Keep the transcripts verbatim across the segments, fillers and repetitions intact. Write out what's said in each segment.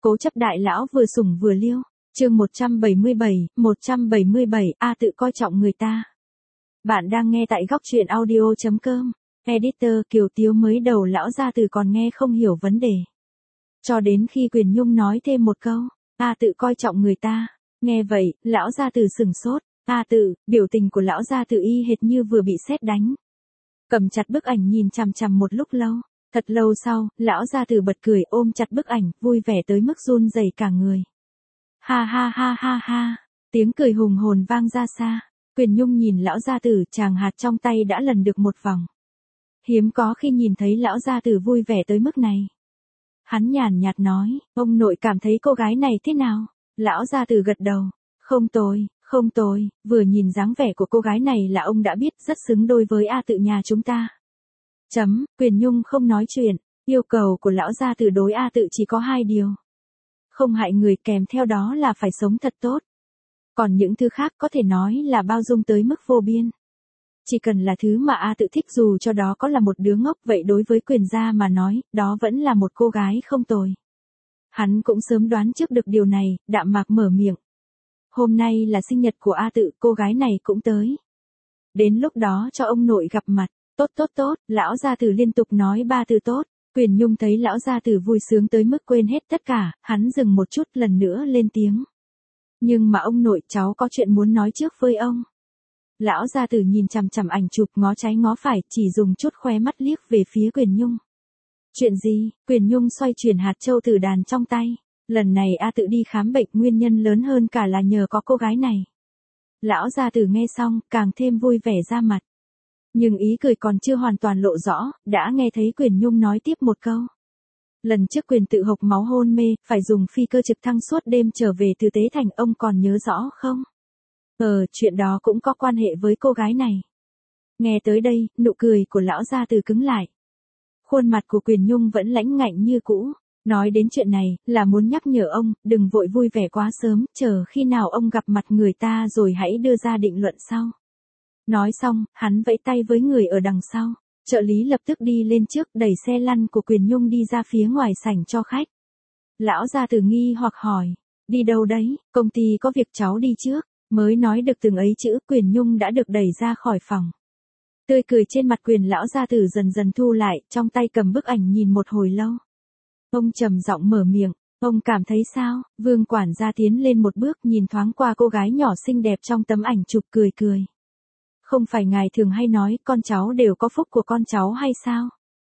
Cố chấp đại lão vừa sủng vừa liêu. Chương một trăm bảy mươi bảy, một trăm bảy mươi bảy, A tự coi trọng người ta. Bạn đang nghe tại góc truyện audio chấm com. Editor Kiều Tiếu mới đầu lão gia tử còn nghe không hiểu vấn đề. Cho đến khi Quyền Nhung nói thêm một câu, A tự coi trọng người ta. Nghe vậy, lão gia tử sửng sốt. A tự, biểu tình của lão gia tử y hệt như vừa bị sét đánh. Cầm chặt bức ảnh nhìn chằm chằm một lúc lâu. Thật lâu sau, lão gia tử bật cười ôm chặt bức ảnh, vui vẻ tới mức run rẩy cả người. Ha ha ha ha ha, tiếng cười hùng hồn vang ra xa. Quyền Nhung nhìn lão gia tử, chàng hạt trong tay đã lần được một vòng. Hiếm có khi nhìn thấy lão gia tử vui vẻ tới mức này. Hắn nhàn nhạt nói, ông nội cảm thấy cô gái này thế nào? Lão gia tử gật đầu, không tồi, không tồi, vừa nhìn dáng vẻ của cô gái này là ông đã biết rất xứng đôi với A tự nhà chúng ta. Chấm, Quyền Nhung không nói chuyện, yêu cầu của lão gia tử đối A tự chỉ có hai điều. Không hại người kèm theo đó là phải sống thật tốt. Còn những thứ khác có thể nói là bao dung tới mức vô biên. Chỉ cần là thứ mà A tự thích dù cho đó có là một đứa ngốc vậy đối với Quyền gia mà nói, đó vẫn là một cô gái không tồi. Hắn cũng sớm đoán trước được điều này, đạm mạc mở miệng. Hôm nay là sinh nhật của A tự, cô gái này cũng tới. Đến lúc đó cho ông nội gặp mặt. Tốt tốt tốt, lão gia tử liên tục nói ba từ tốt. Quyền Nhung thấy lão gia tử vui sướng tới mức quên hết tất cả, hắn dừng một chút lần nữa lên tiếng. Nhưng mà ông nội, cháu có chuyện muốn nói trước với ông. Lão gia tử nhìn chằm chằm ảnh chụp ngó trái ngó phải, chỉ dùng chút khóe mắt liếc về phía Quyền Nhung. Chuyện gì? Quyền Nhung xoay chuyển hạt châu tử đàn trong tay. Lần này A tự đi khám bệnh nguyên nhân lớn hơn cả là nhờ có cô gái này. Lão gia tử nghe xong, càng thêm vui vẻ ra mặt. Nhưng ý cười còn chưa hoàn toàn lộ rõ, đã nghe thấy Quyền Nhung nói tiếp một câu. Lần trước Quyền tự hộc máu hôn mê, phải dùng phi cơ trực thăng suốt đêm trở về từ Tế Thành, ông còn nhớ rõ không? Ờ, chuyện đó cũng có quan hệ với cô gái này. Nghe tới đây, nụ cười của lão gia tử cứng lại. Khuôn mặt của Quyền Nhung vẫn lãnh ngạnh như cũ. Nói đến chuyện này, là muốn nhắc nhở ông, đừng vội vui vẻ quá sớm, chờ khi nào ông gặp mặt người ta rồi hãy đưa ra định luận sau. Nói xong, hắn vẫy tay với người ở đằng sau. Trợ lý lập tức đi lên trước đẩy xe lăn của Quyền Nhung đi ra phía ngoài sảnh cho khách. Lão gia tử nghi hoặc hỏi, đi đâu đấy, công ty có việc cháu đi trước. Mới nói được từng ấy chữ, Quyền Nhung đã được đẩy ra khỏi phòng. Tươi cười trên mặt Quyền lão gia tử dần dần thu lại, trong tay cầm bức ảnh nhìn một hồi lâu. Ông trầm giọng mở miệng, ông cảm thấy sao? Vương quản gia tiến lên một bước nhìn thoáng qua cô gái nhỏ xinh đẹp trong tấm ảnh chụp cười cười. Không phải ngài thường hay nói con cháu đều có phúc của con cháu hay sao?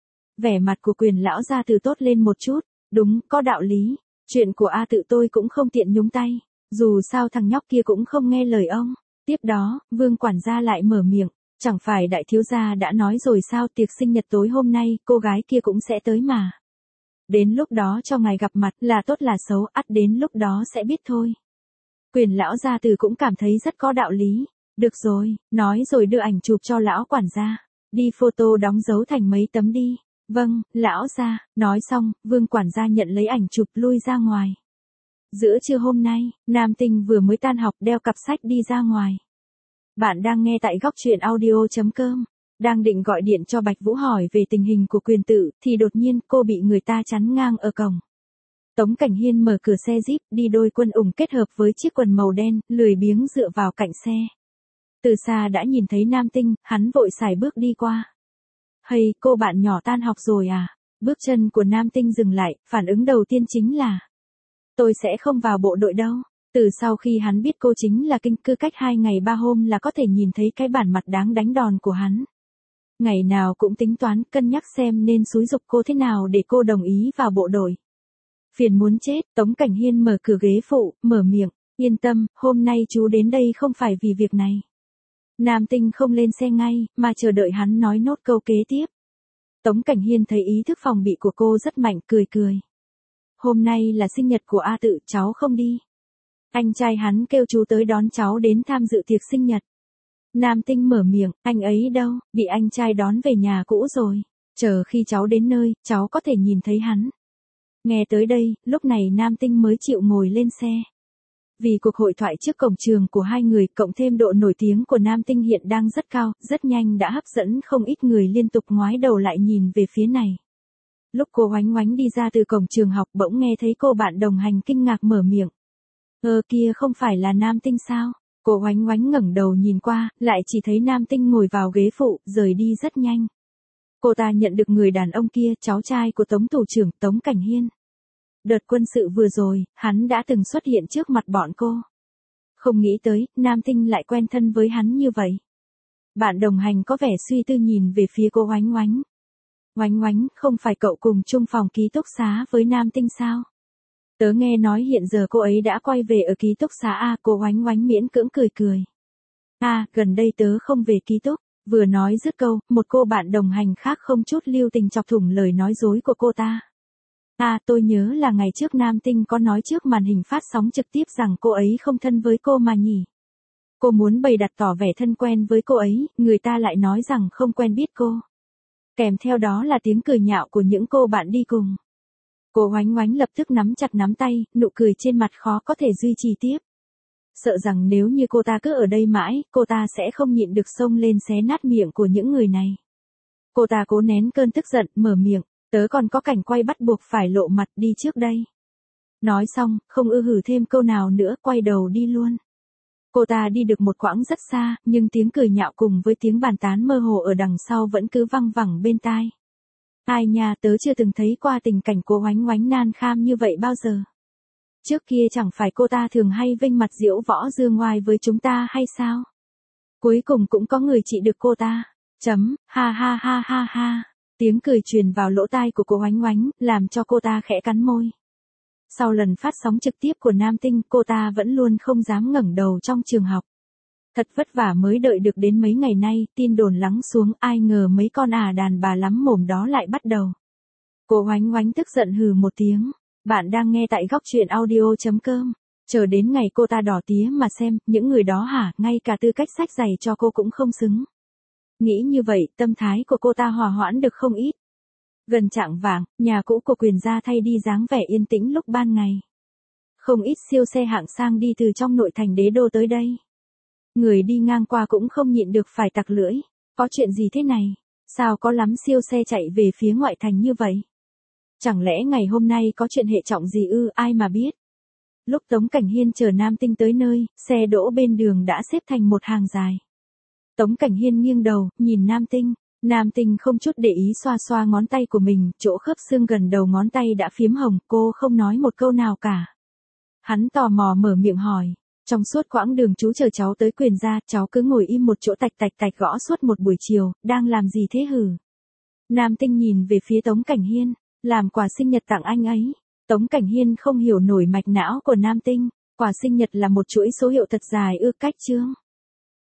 Vẻ mặt của Quyền lão gia tử tốt lên một chút, đúng, có đạo lý. Chuyện của A tự tôi cũng không tiện nhúng tay, dù sao thằng nhóc kia cũng không nghe lời ông. Tiếp đó, Vương quản gia lại mở miệng, chẳng phải đại thiếu gia đã nói rồi sao, tiệc sinh nhật tối hôm nay, cô gái kia cũng sẽ tới mà. Đến lúc đó cho ngài gặp mặt, là tốt là xấu, ắt đến lúc đó sẽ biết thôi. Quyền lão gia tử cũng cảm thấy rất có đạo lý. Được rồi, nói rồi đưa ảnh chụp cho lão quản gia. Đi photo đóng dấu thành mấy tấm đi. Vâng, lão gia, nói xong, Vương quản gia nhận lấy ảnh chụp lui ra ngoài. Giữa trưa hôm nay, Nam Tinh vừa mới tan học đeo cặp sách đi ra ngoài. Bạn đang nghe tại góc truyện audio chấm com. Đang định gọi điện cho Bạch Vũ hỏi về tình hình của Quyền tự, thì đột nhiên cô bị người ta chắn ngang ở cổng. Tống Cảnh Hiên mở cửa xe Jeep đi đôi quân ủng kết hợp với chiếc quần màu đen, lười biếng dựa vào cạnh xe. Từ xa đã nhìn thấy Nam Tinh, hắn vội xài bước đi qua. Hay, cô bạn nhỏ tan học rồi à? Bước chân của Nam Tinh dừng lại, phản ứng đầu tiên chính là tôi sẽ không vào bộ đội đâu. Từ sau khi hắn biết cô chính là Kinh Cư, cách hai ngày ba hôm là có thể nhìn thấy cái bản mặt đáng đánh đòn của hắn. Ngày nào cũng tính toán cân nhắc xem nên xúi giục cô thế nào để cô đồng ý vào bộ đội. Phiền muốn chết, Tống Cảnh Hiên mở cửa ghế phụ, mở miệng, yên tâm, hôm nay chú đến đây không phải vì việc này. Nam Tinh không lên xe ngay, mà chờ đợi hắn nói nốt câu kế tiếp. Tống Cảnh Hiên thấy ý thức phòng bị của cô rất mạnh, cười cười. Hôm nay là sinh nhật của A tự, cháu không đi. Anh trai hắn kêu chú tới đón cháu đến tham dự tiệc sinh nhật. Nam Tinh mở miệng, anh ấy đâu, bị anh trai đón về nhà cũ rồi. Chờ khi cháu đến nơi, cháu có thể nhìn thấy hắn. Nghe tới đây, lúc này Nam Tinh mới chịu ngồi lên xe. Vì cuộc hội thoại trước cổng trường của hai người, cộng thêm độ nổi tiếng của Nam Tinh hiện đang rất cao, rất nhanh đã hấp dẫn không ít người liên tục ngoái đầu lại nhìn về phía này. Lúc cô Oánh Oánh đi ra từ cổng trường học bỗng nghe thấy cô bạn đồng hành kinh ngạc mở miệng. Ơ kia không phải là Nam Tinh sao? Cô Oánh Oánh ngẩng đầu nhìn qua, lại chỉ thấy Nam Tinh ngồi vào ghế phụ, rời đi rất nhanh. Cô ta nhận được người đàn ông kia, cháu trai của Tống thủ trưởng Tống Cảnh Hiên. Đợt quân sự vừa rồi, hắn đã từng xuất hiện trước mặt bọn cô. Không nghĩ tới, Nam Tinh lại quen thân với hắn như vậy. Bạn đồng hành có vẻ suy tư nhìn về phía cô Oánh Oánh. Oánh Oánh, không phải cậu cùng chung phòng ký túc xá với Nam Tinh sao? Tớ nghe nói hiện giờ cô ấy đã quay về ở ký túc xá A, cô Oánh Oánh miễn cưỡng cười cười. À, gần đây tớ không về ký túc. Vừa nói dứt câu, một cô bạn đồng hành khác không chút lưu tình chọc thủng lời nói dối của cô ta. À, tôi nhớ là ngày trước Nam Tinh có nói trước màn hình phát sóng trực tiếp rằng cô ấy không thân với cô mà nhỉ. Cô muốn bày đặt tỏ vẻ thân quen với cô ấy, người ta lại nói rằng không quen biết cô. Kèm theo đó là tiếng cười nhạo của những cô bạn đi cùng. Cô Oánh Oánh lập tức nắm chặt nắm tay, nụ cười trên mặt khó có thể duy trì tiếp. Sợ rằng nếu như cô ta cứ ở đây mãi, cô ta sẽ không nhịn được xông lên xé nát miệng của những người này. Cô ta cố nén cơn tức giận, mở miệng, tớ còn có cảnh quay bắt buộc phải lộ mặt đi trước đây. Nói xong, không ư hử thêm câu nào nữa, quay đầu đi luôn. Cô ta đi được một quãng rất xa, nhưng tiếng cười nhạo cùng với tiếng bàn tán mơ hồ ở đằng sau vẫn cứ văng vẳng bên tai. Ai nha, tớ chưa từng thấy qua tình cảnh cô Oánh Oánh nan kham như vậy bao giờ. Trước kia chẳng phải cô ta thường hay vênh mặt diễu võ dương ngoai với chúng ta hay sao? Cuối cùng cũng có người trị được cô ta. Chấm, ha ha ha ha ha. Tiếng cười truyền vào lỗ tai của cô Oánh Oánh, làm cho cô ta khẽ cắn môi. Sau lần phát sóng trực tiếp của Nam Tinh, cô ta vẫn luôn không dám ngẩng đầu trong trường học. Thật vất vả mới đợi được đến mấy ngày nay, tin đồn lắng xuống, ai ngờ mấy con ả đàn bà lắm mồm đó lại bắt đầu. Cô Oánh Oánh tức giận hừ một tiếng. Bạn đang nghe tại góc truyện audio.com. Chờ đến ngày cô ta đỏ tía mà xem, những người đó hả, ngay cả tư cách xách giày cho cô cũng không xứng. Nghĩ như vậy, tâm thái của cô ta hòa hoãn được không ít. Gần chạng vạng, nhà cũ của Quyền gia thay đi dáng vẻ yên tĩnh lúc ban ngày. Không ít siêu xe hạng sang đi từ trong nội thành đế đô tới đây. Người đi ngang qua cũng không nhịn được phải tặc lưỡi. Có chuyện gì thế này? Sao có lắm siêu xe chạy về phía ngoại thành như vậy? Chẳng lẽ ngày hôm nay có chuyện hệ trọng gì ư, ai mà biết. Lúc Tống Cảnh Hiên chờ Nam Tinh tới nơi, xe đỗ bên đường đã xếp thành một hàng dài. Tống Cảnh Hiên nghiêng đầu, nhìn Nam Tinh. Nam Tinh không chút để ý xoa xoa ngón tay của mình, chỗ khớp xương gần đầu ngón tay đã phím hồng, cô không nói một câu nào cả. Hắn tò mò mở miệng hỏi. Trong suốt quãng đường chú chờ cháu tới Quyền gia, cháu cứ ngồi im một chỗ tạch tạch tạch gõ suốt một buổi chiều, đang làm gì thế hử? Nam Tinh nhìn về phía Tống Cảnh Hiên. Làm quà sinh nhật tặng anh ấy. Tống Cảnh Hiên không hiểu nổi mạch não của Nam Tinh. Quà sinh nhật là một chuỗi số hiệu thật dài ư, cách chương.